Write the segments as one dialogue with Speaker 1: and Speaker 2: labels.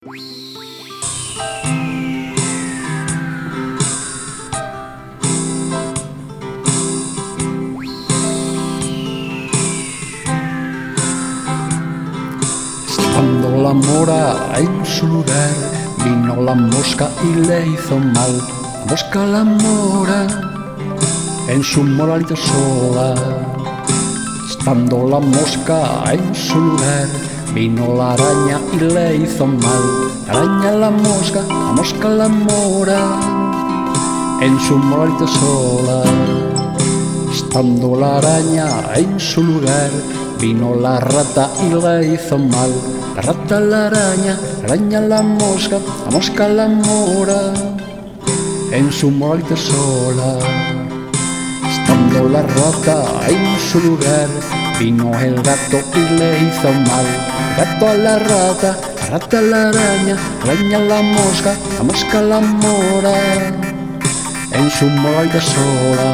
Speaker 1: Estando la mora en su lugar, vino la mosca y le hizo mal. La mosca la mora en su moralita sola. Estando la mosca en su lugar, vino la araña y le hizo mal. La araña la mosca la mora en su moralita sola. Estando la araña en su lugar, vino la rata y le hizo mal. La rata la araña la mosca la mora en su moralita sola. Estando la rata en su lugar, vino el gato y le hizo mal. El gato a la rata a la araña la mosca la mora en su moralita sola.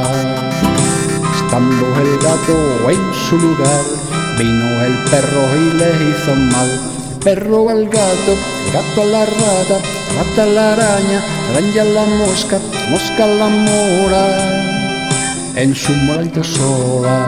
Speaker 1: Estando el gato en su lugar, vino el perro y le hizo mal. El perro al gato a la rata a la araña la mosca la mora en su moralita sola.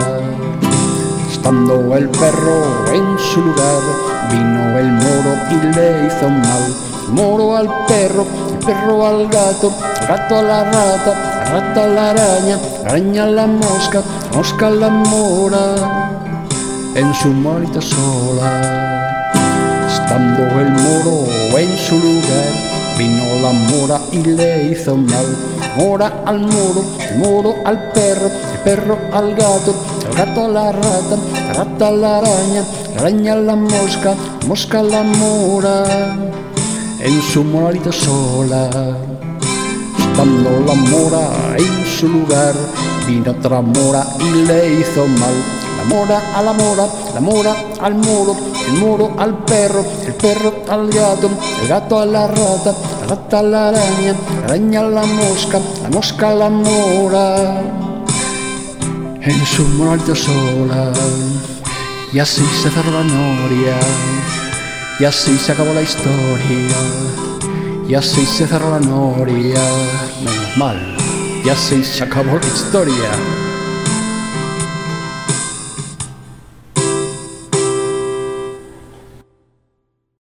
Speaker 1: Estando el perro en su lugar, vino el moro y le hizo mal. El moro al perro, el perro al gato a la rata a la araña la mosca la mora en su moralita sola. Estando el moro en su lugar, vino la mora y le hizo mal. Mora al moro, el moro al perro, el perro al gato a la rata a la araña la mosca la mora en su moralita sola. Estando la mora en su lugar, vino otra mora y le hizo mal. La mora a la mora al moro, el moro al perro, el perro al gato, el gato a la rata a la araña la mosca la mora en su moralita sola. Y así se cerró la noria, y así se acabó la historia, y así se cerró la noria, menos mal, y así se acabó la historia.